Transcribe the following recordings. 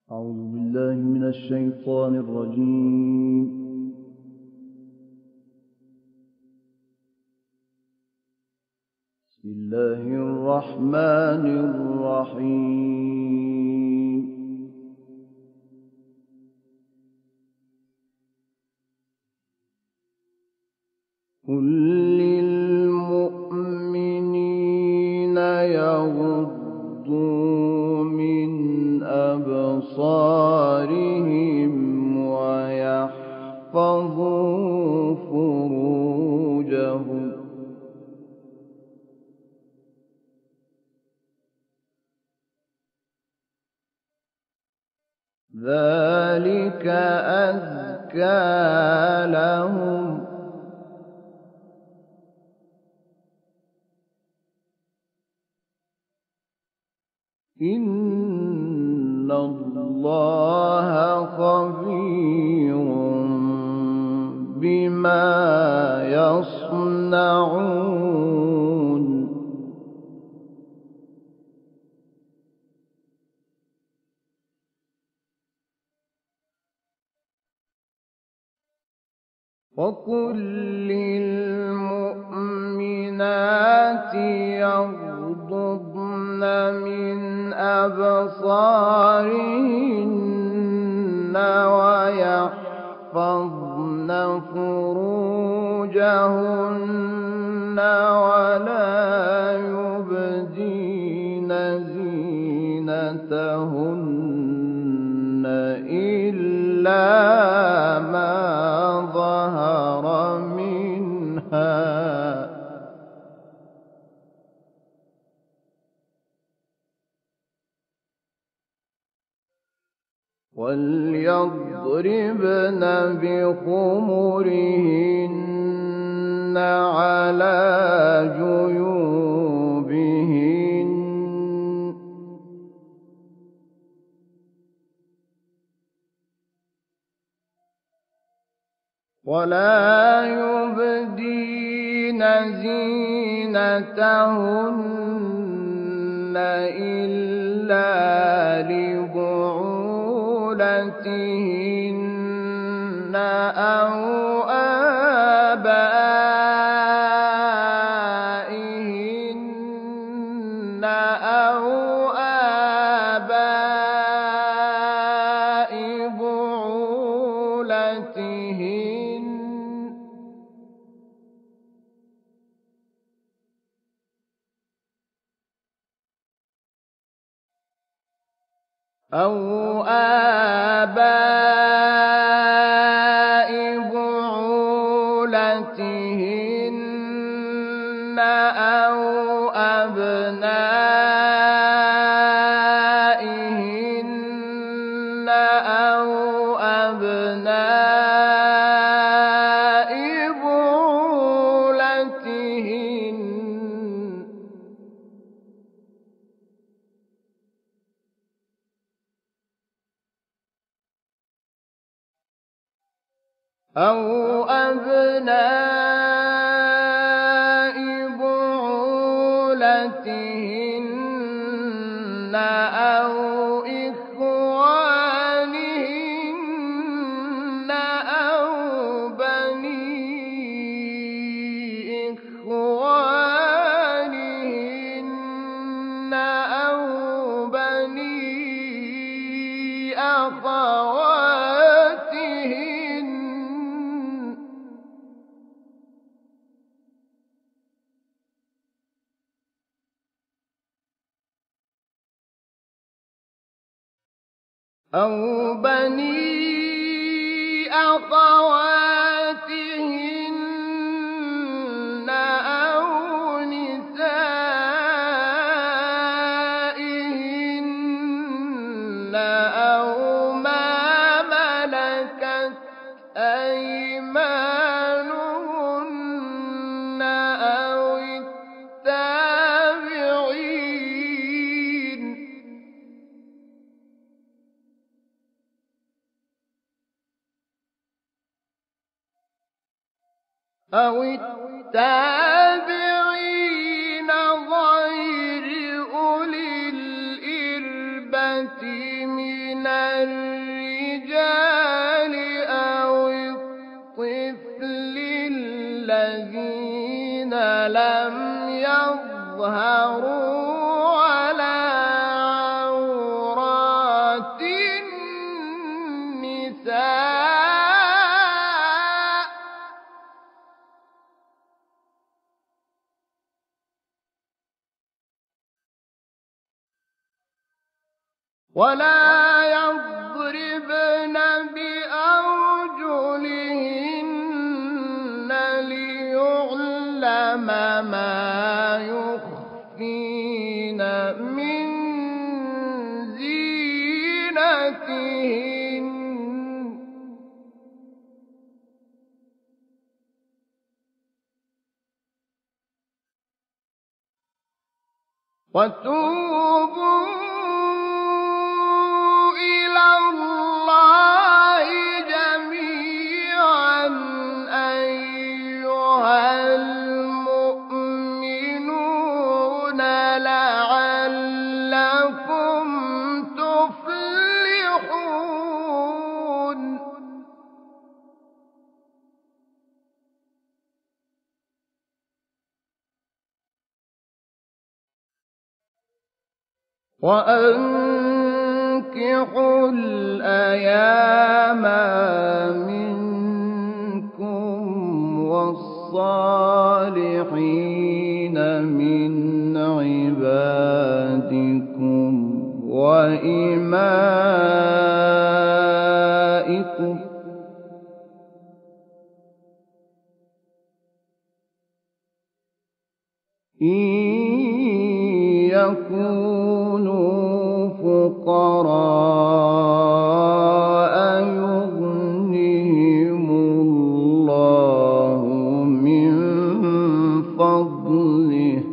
أعوذ بالله من الشيطان الرجيم. بسم الله الرحمن الرحيم. قل للمؤمنين يغضوا من أبصارهم ويحفظوا فروجهم ذلك أزكى لهم إن الله خبير بما يصنعون. وقل للمؤمنات يغضضن من أبصارهن ويحفظن فروجهن ولا يبدين زينتهن إلا ما ظهر منها وليضربن بخمرهن على جيوبهن ولا يبدين زينتهن إلا لبعولتهن أو آبائهن أو آباء بعولتهن أو آباء بعولتهن أو أبنائهن أو أبناء بعولتهن أو أبناء بعولتهن أو إخوانهن أو بني إخوانهن أو بني أخواتهن أو بني أخواتهن أو نسائهن أو ما ملكت أيمانهن أو التابعين غير أولي الإربة من الرجال أو الطفل الذين لم يظهروا على عورات النساء ولا يضربن بأرجلهن ليعلم ما يخفين من زينتهن وتوبوا إلى الله جميعا أيها المؤمنون لعلكم تفلحون وأنكحوا الأيام منكم والصالحين من عبادكم وإمائكم إن يكونوا فقراء يغنهم الله من فضله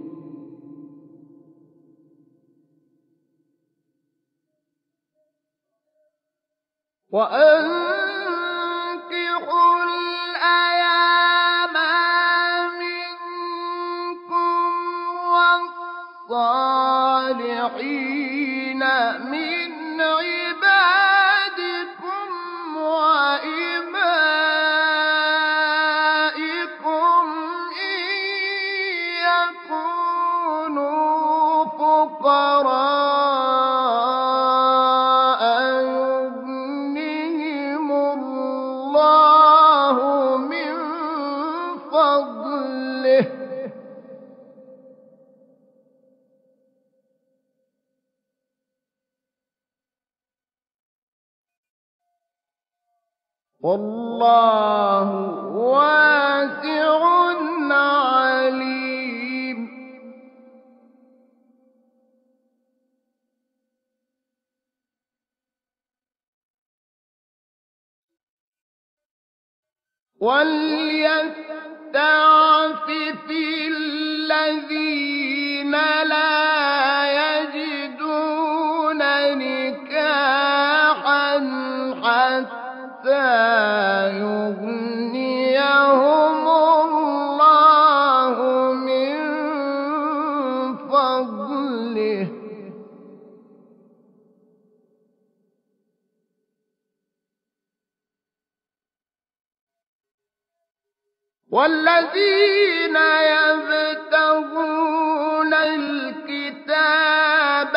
وأنكحوا الأيام منكم والصالحين من عبادكم وإمائكم إن يكونوا فقراء يغنهم الله من فضله والله واسع عليم وليستعفف الذين لا يجدون نكاحا حتى يغنيهم الله من فضله والذين يبتغون الكتاب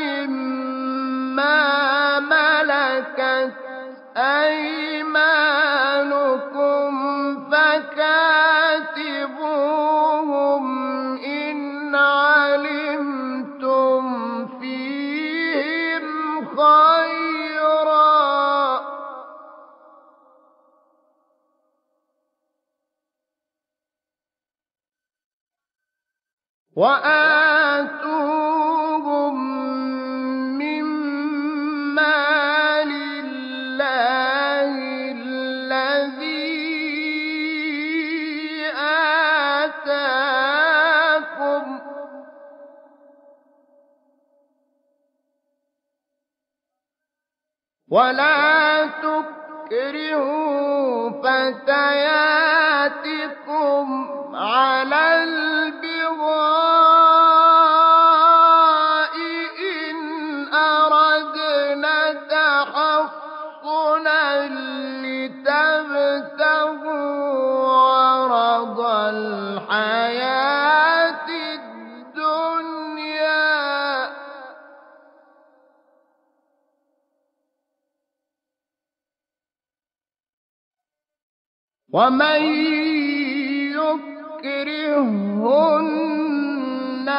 مما ملكت أيمانكم فكاتبوهم إن علمتم فيهم خيرا وآتوهم مما لله الذي آتاكم ولا تكرهوا فتياتكم على البغاء إن ومن يكرههن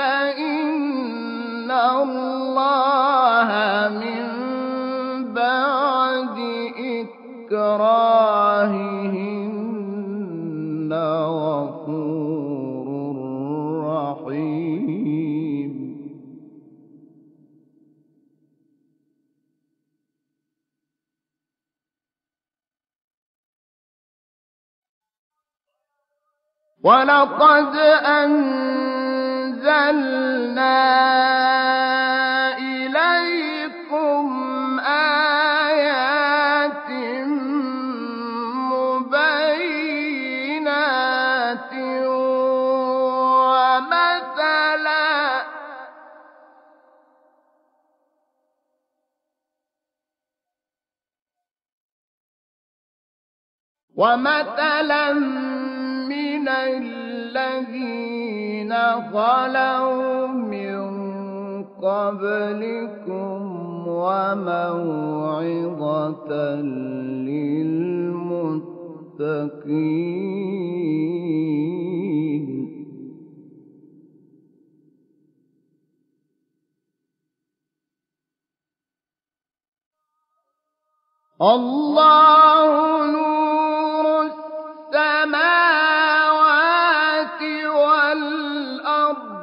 فإن الله من بعد إكراههن غفور رحيم. ولقد أنزلنا إليكم آيات مبينات ومثلا من الذين خلوا من قبلكم وموعظة للمتقين. الله نور السماوات والأرض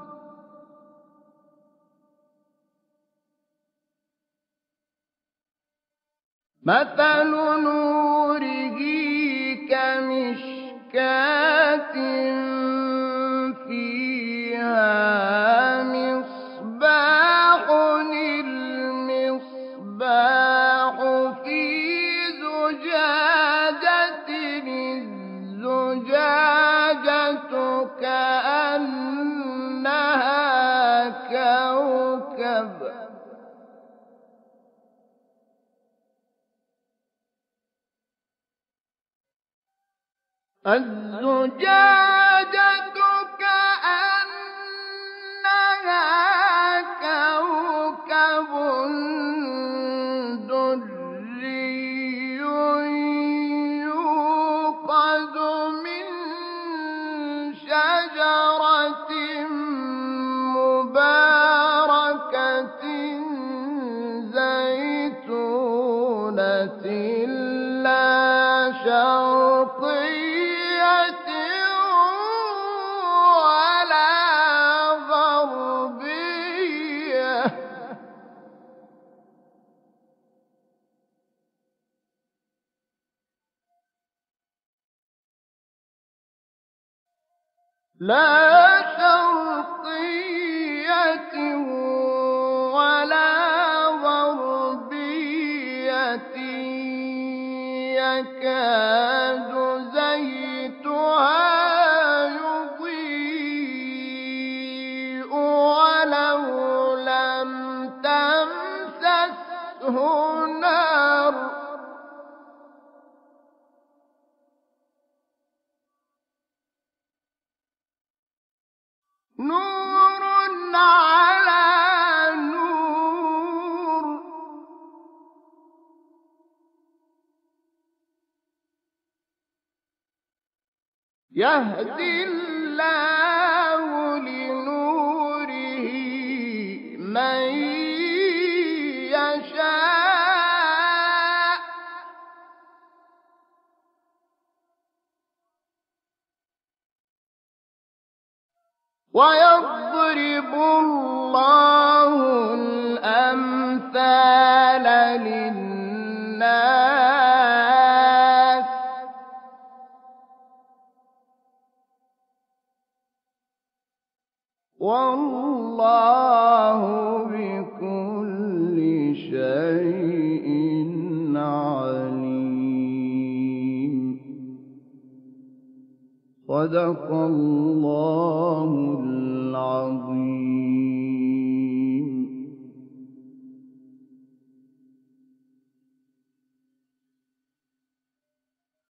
مثل نوره كمشكاة فيها مصباح المصباح في زجاجة الزجاجة كأنها كوكب الزجاجة كأنها كوكب دري يوقد من شجرة مباركة زيتونة لا شرقية ولا غربية يكاد زيتها يضيء ولو لم تمسسه نار نور على نور يهدي الله لنوره من يشاء ويضرب الله الأمثال للناس والله بكل شيء عليم. صدق الله